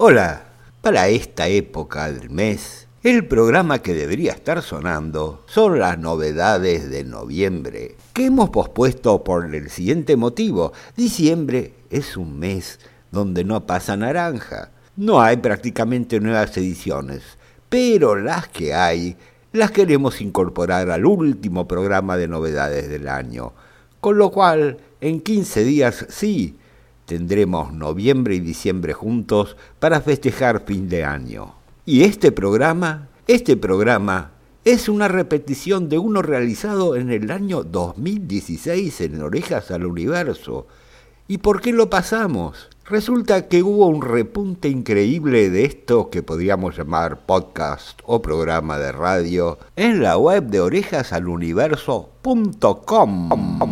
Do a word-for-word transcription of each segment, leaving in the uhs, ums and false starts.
Hola, para esta época del mes, el programa que debería estar sonando son las novedades de noviembre, que hemos pospuesto por el siguiente motivo. Diciembre es un mes donde no pasa naranja. No hay prácticamente nuevas ediciones, pero las que hay, las queremos incorporar al último programa de novedades del año. Con lo cual, en quince días sí, tendremos noviembre y diciembre juntos para festejar fin de año. Y este programa, este programa es una repetición de uno realizado en el año dos mil dieciséis en Orejas al Universo. ¿Y por qué lo pasamos? Resulta que hubo un repunte increíble de esto que podríamos llamar podcast o programa de radio en la web de orejas al universo punto com.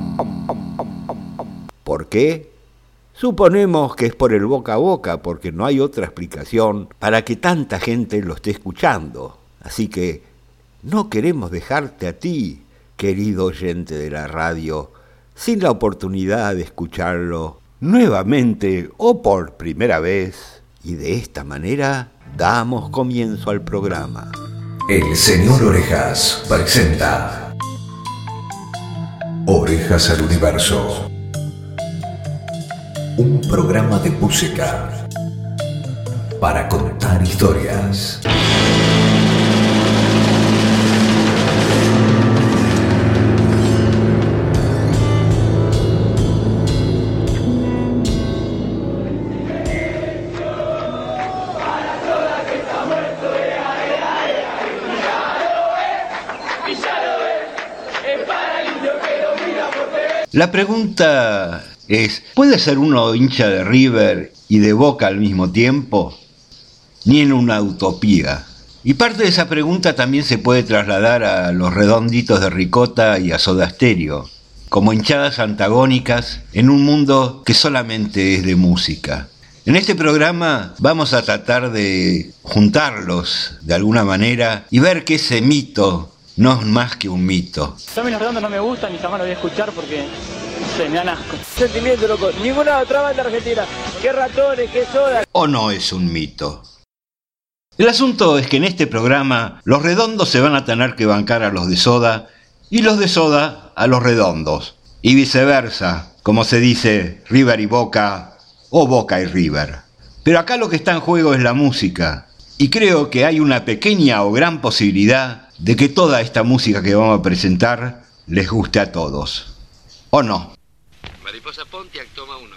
¿Por qué? Suponemos que es por el boca a boca, porque no hay otra explicación para que tanta gente lo esté escuchando. Así que no queremos dejarte a ti, querido oyente de la radio, sin la oportunidad de escucharlo nuevamente o por primera vez. Y de esta manera damos comienzo al programa. El señor Orejas presenta Orejas al Universo. Un programa de música para contar historias. La pregunta es, ¿puede ser uno hincha de River y de Boca al mismo tiempo? Ni en una utopía. Y parte de esa pregunta también se puede trasladar a los Redonditos de Ricota y a Soda Stereo, como hinchadas antagónicas en un mundo que solamente es de música. En este programa vamos a tratar de juntarlos de alguna manera y ver que ese mito no es más que un mito. A mí los Redondos no me gustan y jamás lo voy a escuchar porque se me dan asco. Sentimiento, loco. Ninguna otra banda argentina. Qué Ratones, qué Soda. ¿O no es un mito? El asunto es que en este programa los Redondos se van a tener que bancar a los de Soda y los de Soda a los Redondos. Y viceversa, como se dice River y Boca o Boca y River. Pero acá lo que está en juego es la música. Y creo que hay una pequeña o gran posibilidad de que toda esta música que vamos a presentar les guste a todos. ¿O no? Mariposa Pontiac, toma uno.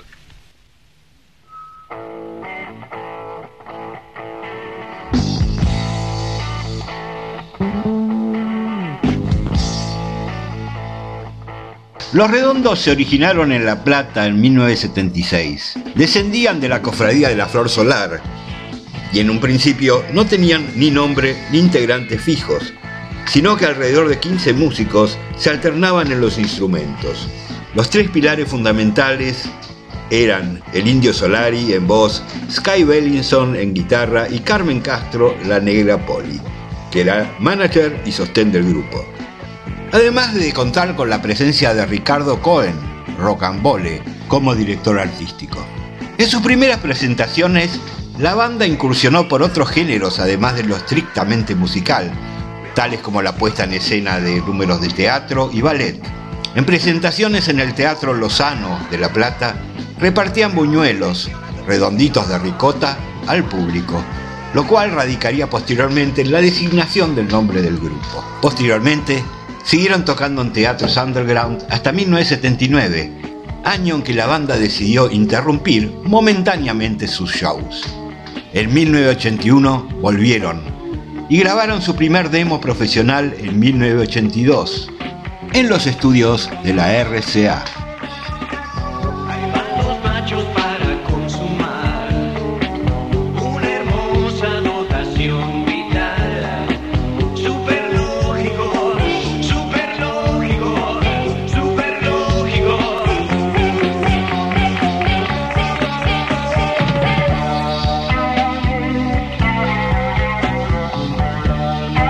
Los Redondos se originaron en La Plata en mil novecientos setenta y seis. Descendían de la Cofradía de la Flor Solar y en un principio no tenían ni nombre ni integrantes fijos, sino que alrededor de quince músicos se alternaban en los instrumentos. Los tres pilares fundamentales eran el Indio Solari en voz, Sky Bellinson en guitarra y Carmen Castro, la Negra Poli, que era manager y sostén del grupo. Además de contar con la presencia de Ricardo Cohen, Rocambole, como director artístico. En sus primeras presentaciones, la banda incursionó por otros géneros además de lo estrictamente musical, tales como la puesta en escena de números de teatro y ballet. En presentaciones en el Teatro Lozano de La Plata, repartían buñuelos, redonditos de ricota, al público, lo cual radicaría posteriormente en la designación del nombre del grupo. Posteriormente, siguieron tocando en teatros underground hasta mil novecientos setenta y nueve, año en que la banda decidió interrumpir momentáneamente sus shows. En mil novecientos ochenta y uno volvieron y grabaron su primer demo profesional en mil novecientos ochenta y dos, en los estudios de la R C A.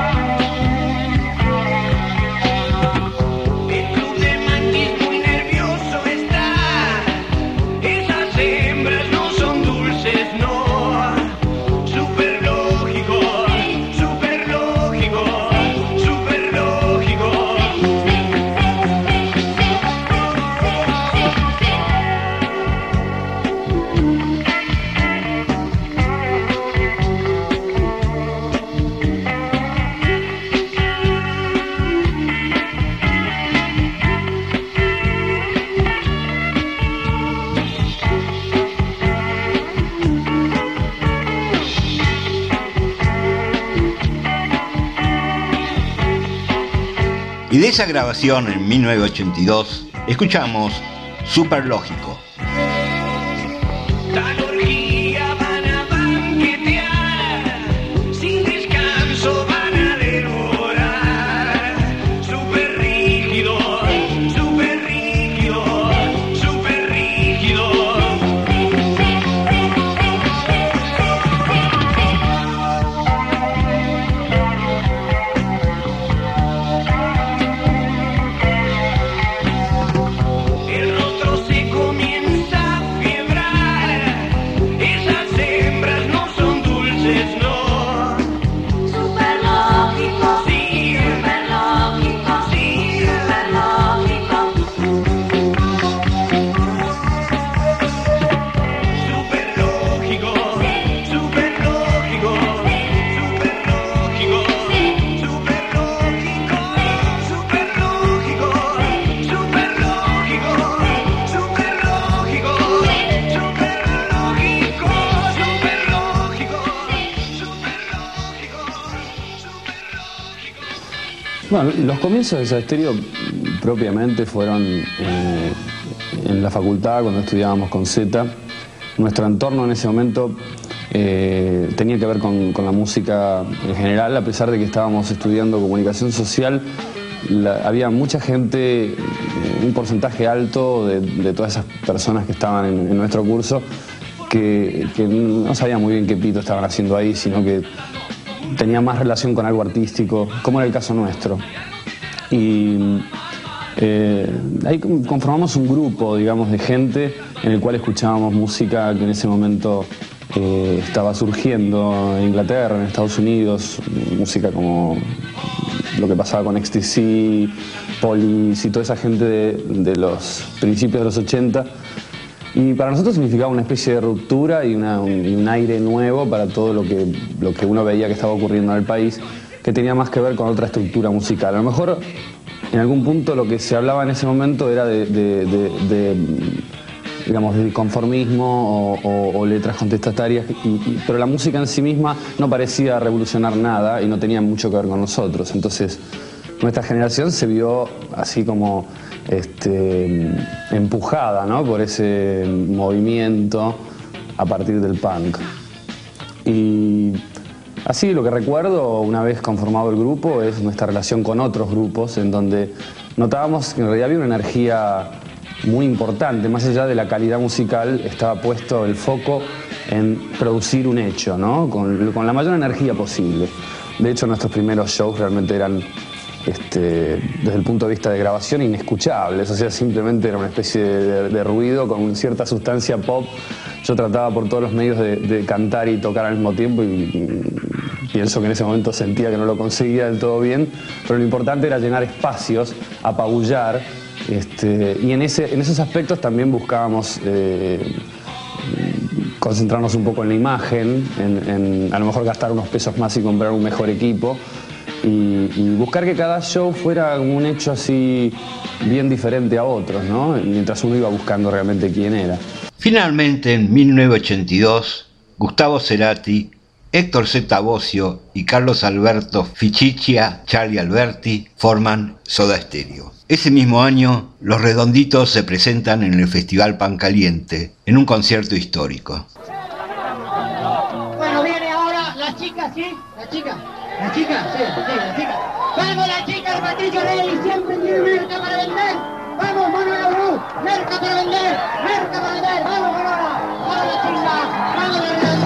El club de Mantis muy nervioso. Y de esa grabación en mil novecientos ochenta y dos escuchamos Superlógico. Bueno, los comienzos de Soda Stereo propiamente fueron eh, en la facultad, cuando estudiábamos con Z. Nuestro entorno en ese momento eh, tenía que ver con, con la música en general, a pesar de que estábamos estudiando comunicación social. La, había mucha gente, eh, un porcentaje alto de, de todas esas personas que estaban en, en nuestro curso, que, que no sabían muy bien qué pito estaban haciendo ahí, sino que tenía más relación con algo artístico, como era el caso nuestro. Y eh, ahí conformamos un grupo, digamos, de gente en el cual escuchábamos música que en ese momento eh, estaba surgiendo en Inglaterra, en Estados Unidos, música como lo que pasaba con X T C, Police y toda esa gente de, de los principios de los ochenta. Y para nosotros significaba una especie de ruptura y, una, un, y un aire nuevo para todo lo que, lo que uno veía que estaba ocurriendo en el país, que tenía más que ver con otra estructura musical. A lo mejor, en algún punto, lo que se hablaba en ese momento era de, de, de, de digamos, de conformismo o, o, o letras contestatarias, y, y, pero la música en sí misma no parecía revolucionar nada y no tenía mucho que ver con nosotros. Entonces, nuestra generación se vio así como Este, empujada, ¿no?, por ese movimiento a partir del punk. Y así lo que recuerdo, una vez conformado el grupo, es nuestra relación con otros grupos, en donde notábamos que en realidad había una energía muy importante. Más allá de la calidad musical, estaba puesto el foco en producir un hecho, ¿no?, con, con la mayor energía posible. De hecho, nuestros primeros shows realmente eran Este, desde el punto de vista de grabación, inescuchables, o sea, simplemente era una especie de, de ruido con cierta sustancia pop. Yo trataba por todos los medios de, de cantar y tocar al mismo tiempo, y, y pienso que en ese momento sentía que no lo conseguía del todo bien, pero lo importante era llenar espacios, apabullar, este, y en, ese, en esos aspectos también buscábamos eh, concentrarnos un poco en la imagen, en, en a lo mejor gastar unos pesos más y comprar un mejor equipo. Y, y buscar que cada show fuera un hecho así bien diferente a otros, ¿no?, mientras uno iba buscando realmente quién era. Finalmente, en mil novecientos ochenta y dos, Gustavo Cerati, Héctor Z. Bossio y Carlos Alberto Fichichia Charlie Alberti forman Soda Stereo. Ese mismo año, Los Redonditos se presentan en el Festival Pan Caliente, en un concierto histórico. Bueno, viene ahora la chica, ¿sí? La chica. La chica, sí, sí, la chica. Vamos, la chica, el Patricio Rey, siempre tiene merca para vender. Vamos, Manuela Bru, merca para vender, merca para vender. Vamos, Manuela, vamos, la chica, vamos,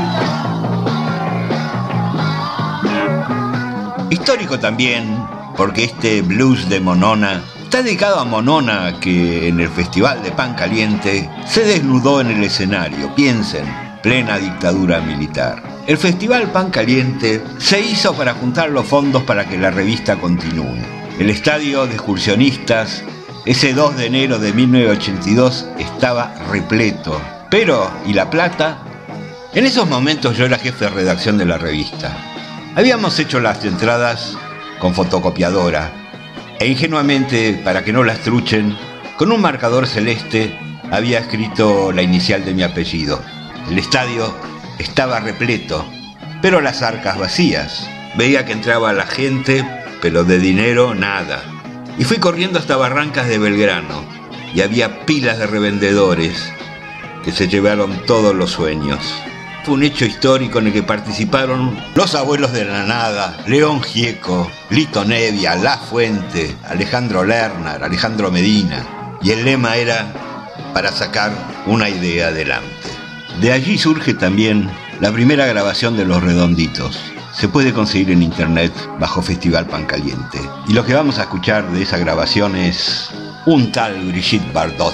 la chica. Histórico también, porque este blues de Monona está dedicado a Monona, que en el Festival de Pan Caliente se desnudó en el escenario. Piensen, plena dictadura militar. El Festival Pan Caliente se hizo para juntar los fondos para que la revista continúe. El estadio de excursionistas, ese dos de enero de mil novecientos ochenta y dos, estaba repleto. Pero, ¿y la plata? En esos momentos yo era jefe de redacción de la revista. Habíamos hecho las entradas con fotocopiadora, e ingenuamente, para que no las truchen, con un marcador celeste había escrito la inicial de mi apellido. El estadio estaba repleto, pero las arcas vacías. Veía que entraba la gente, pero de dinero nada. Y fui corriendo hasta Barrancas de Belgrano, y había pilas de revendedores que se llevaron todos los sueños. Fue un hecho histórico en el que participaron los abuelos de la nada, León Gieco, Lito Nevia, La Fuente, Alejandro Lerner, Alejandro Medina, y el lema era para sacar una idea adelante. De allí surge también la primera grabación de Los Redonditos. Se puede conseguir en internet bajo Festival Pan Caliente. Y lo que vamos a escuchar de esa grabación es un tal Brigitte Bardot.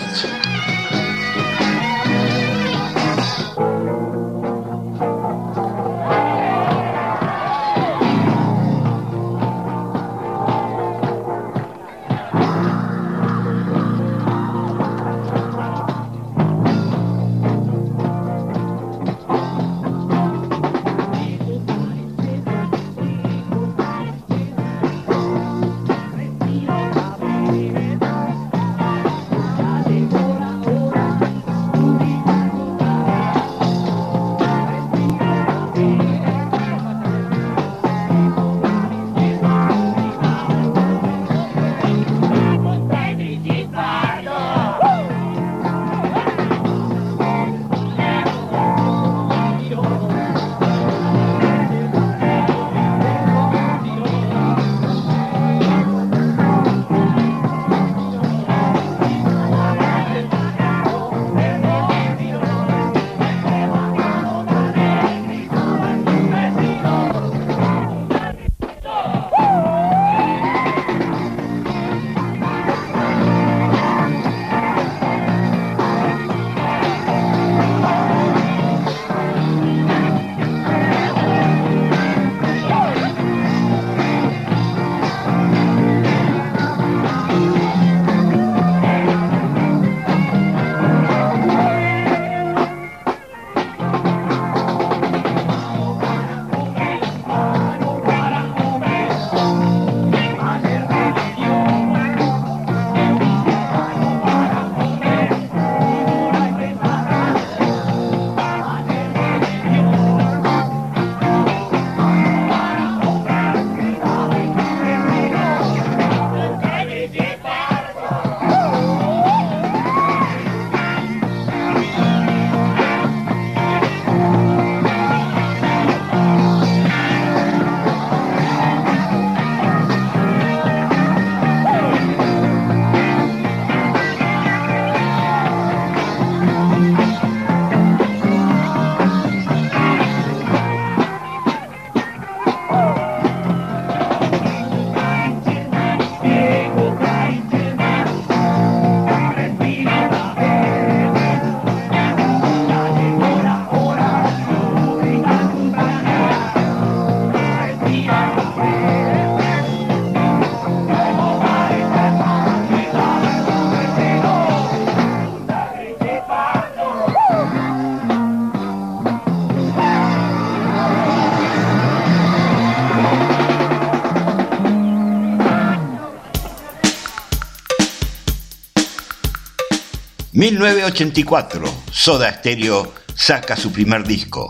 mil novecientos ochenta y cuatro, Soda Stereo saca su primer disco,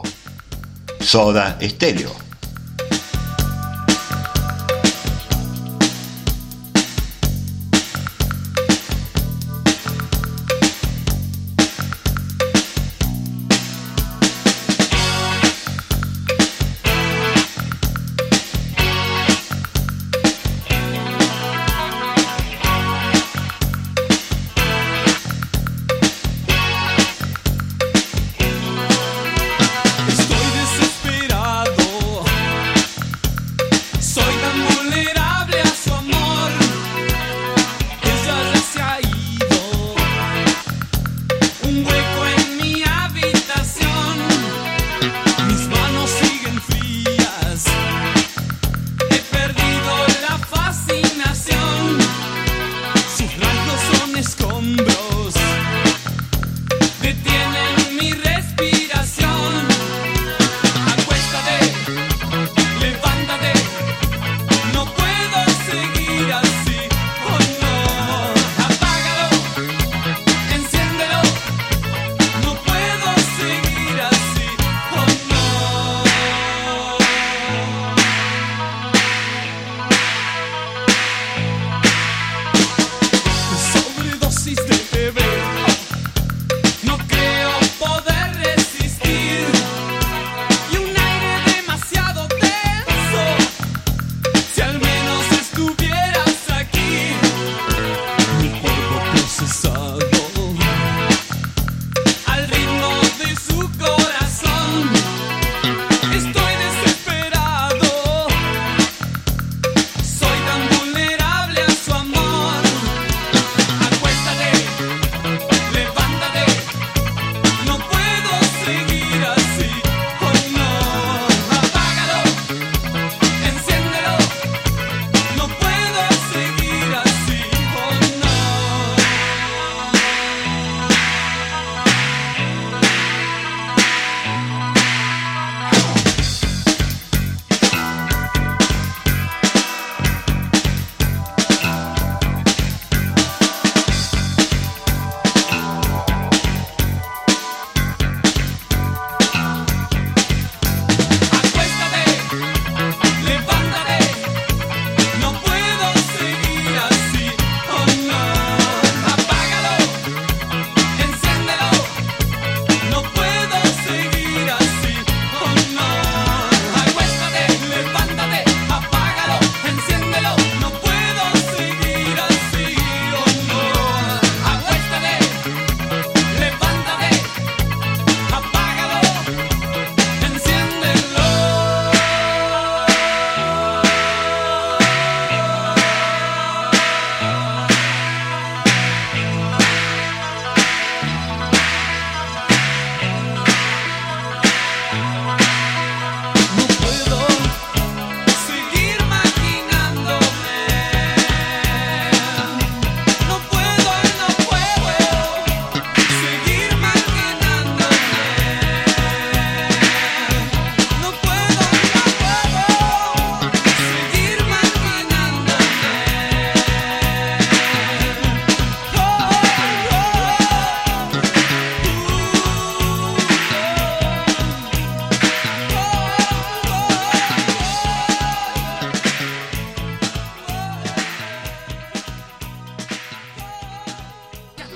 Soda Stereo. Estoy desesperado.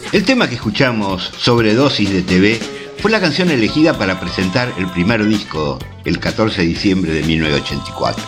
El tema que escuchamos, Sobredosis de T V, fue la canción elegida para presentar el primer disco el catorce de diciembre de mil novecientos ochenta y cuatro.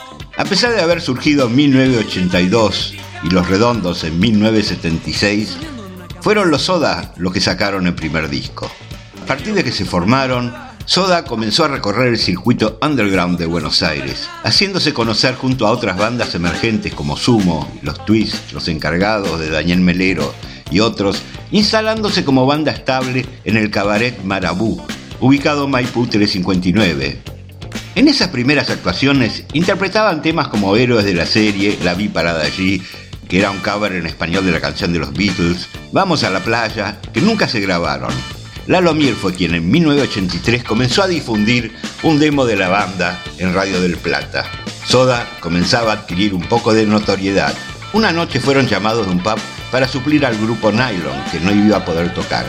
A pesar de haber surgido en mil novecientos ochenta y dos y Los Redondos en mil novecientos setenta y seis, fueron los Soda los que sacaron el primer disco. A partir de que se formaron, Soda comenzó a recorrer el circuito underground de Buenos Aires, haciéndose conocer junto a otras bandas emergentes como Sumo, Los Twists, Los Encargados de Daniel Melero y otros, instalándose como banda estable en el Cabaret Marabú, ubicado en Maipú trescientos cincuenta y nueve. En esas primeras actuaciones interpretaban temas como Héroes de la Serie, La Vi Parada Allí, que era un cover en español de la canción de los Beatles, Vamos a la Playa, que nunca se grabaron. Lalo Miel fue quien en mil novecientos ochenta y tres comenzó a difundir un demo de la banda en Radio del Plata. Soda comenzaba a adquirir un poco de notoriedad. Una noche fueron llamados de un pub para suplir al grupo Nylon, que no iba a poder tocar.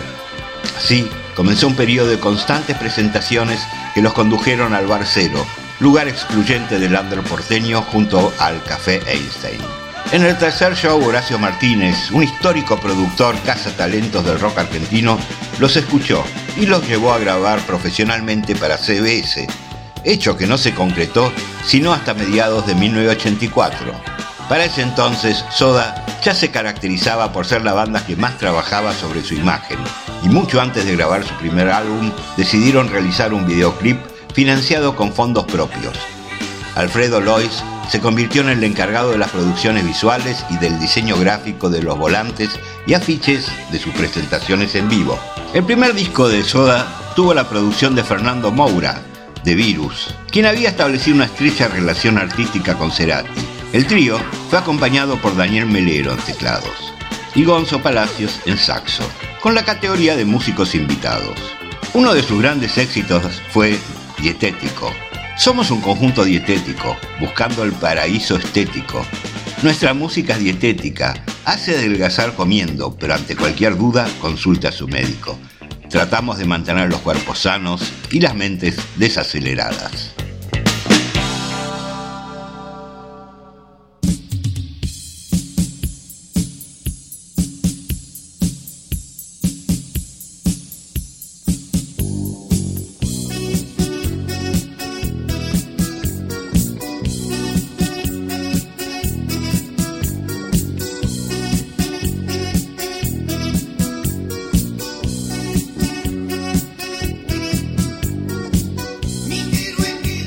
Así comenzó un periodo de constantes presentaciones que los condujeron al Bar Cero, lugar excluyente del under porteño junto al Café Einstein. En el tercer show, Horacio Martínez, un histórico productor cazatalentos del rock argentino, los escuchó y los llevó a grabar profesionalmente para C B S, hecho que no se concretó sino hasta mediados de mil novecientos ochenta y cuatro. Para ese entonces, Soda ya se caracterizaba por ser la banda que más trabajaba sobre su imagen, y mucho antes de grabar su primer álbum, decidieron realizar un videoclip financiado con fondos propios. Alfredo Lois se convirtió en el encargado de las producciones visuales y del diseño gráfico de los volantes y afiches de sus presentaciones en vivo. El primer disco de Soda tuvo la producción de Fernando Moura, de Virus, quien había establecido una estrecha relación artística con Cerati. El trío fue acompañado por Daniel Melero en teclados y Gonzo Palacios en saxo, con la categoría de músicos invitados. Uno de sus grandes éxitos fue Dietético. Somos un conjunto dietético, buscando el paraíso estético. Nuestra música es dietética, hace adelgazar comiendo, pero ante cualquier duda consulte a su médico. Tratamos de mantener los cuerpos sanos y las mentes desaceleradas. Mi quiero en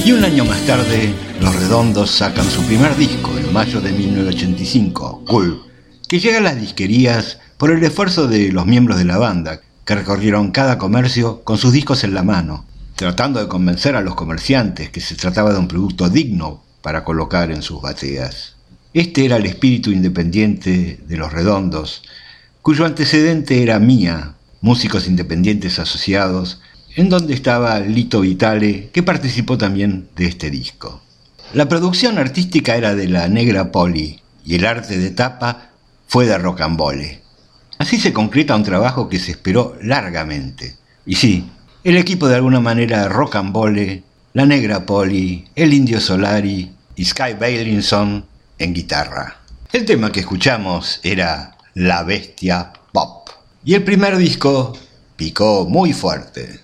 Y un año más tarde, Los Redondos sacan su primer disco en mayo de mil novecientos ochenta y cinco, Cool, que llega a las disquerías por el esfuerzo de los miembros de la banda, que recorrieron cada comercio con sus discos en la mano, tratando de convencer a los comerciantes que se trataba de un producto digno para colocar en sus bateas. Este era el espíritu independiente de Los Redondos, cuyo antecedente era Mía, Músicos Independientes Asociados, en donde estaba Lito Vitale, que participó también de este disco. La producción artística era de La Negra Poli y el arte de tapa fue de Rocambole. Así se concreta un trabajo que se esperó largamente. Y sí, el equipo de alguna manera Rocambole, La Negra Poli, El Indio Solari y Sky Bailinson en guitarra. El tema que escuchamos era La Bestia Pop. Y el primer disco picó muy fuerte.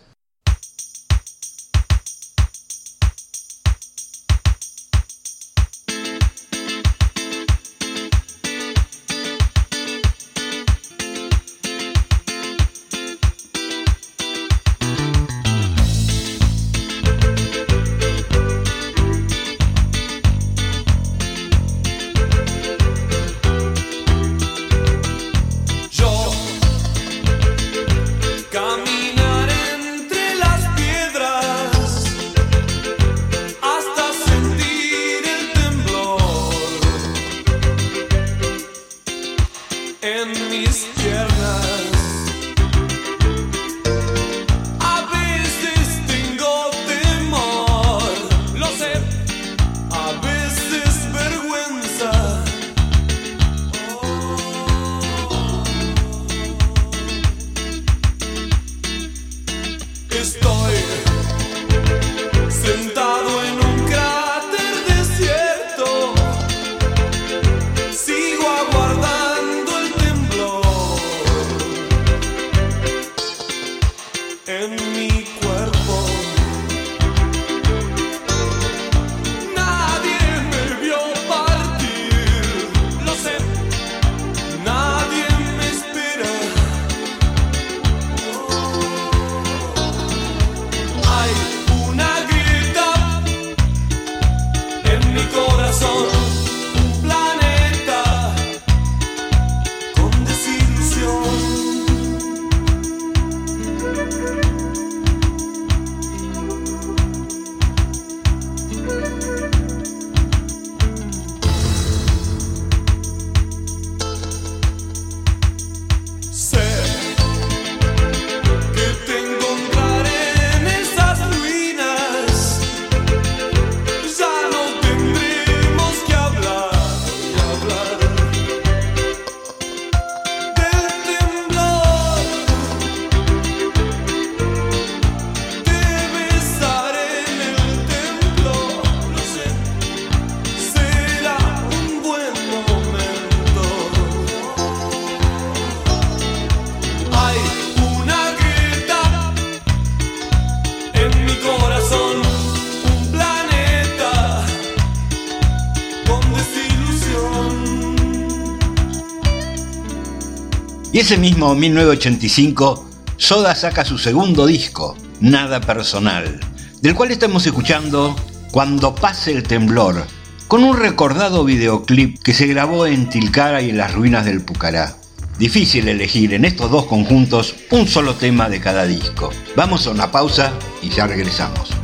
Y ese mismo mil novecientos ochenta y cinco, Soda saca su segundo disco, Nada Personal, del cual estamos escuchando Cuando Pase el Temblor, con un recordado videoclip que se grabó en Tilcara y en las ruinas del Pucará. Difícil elegir en estos dos conjuntos un solo tema de cada disco. Vamos a una pausa y ya regresamos.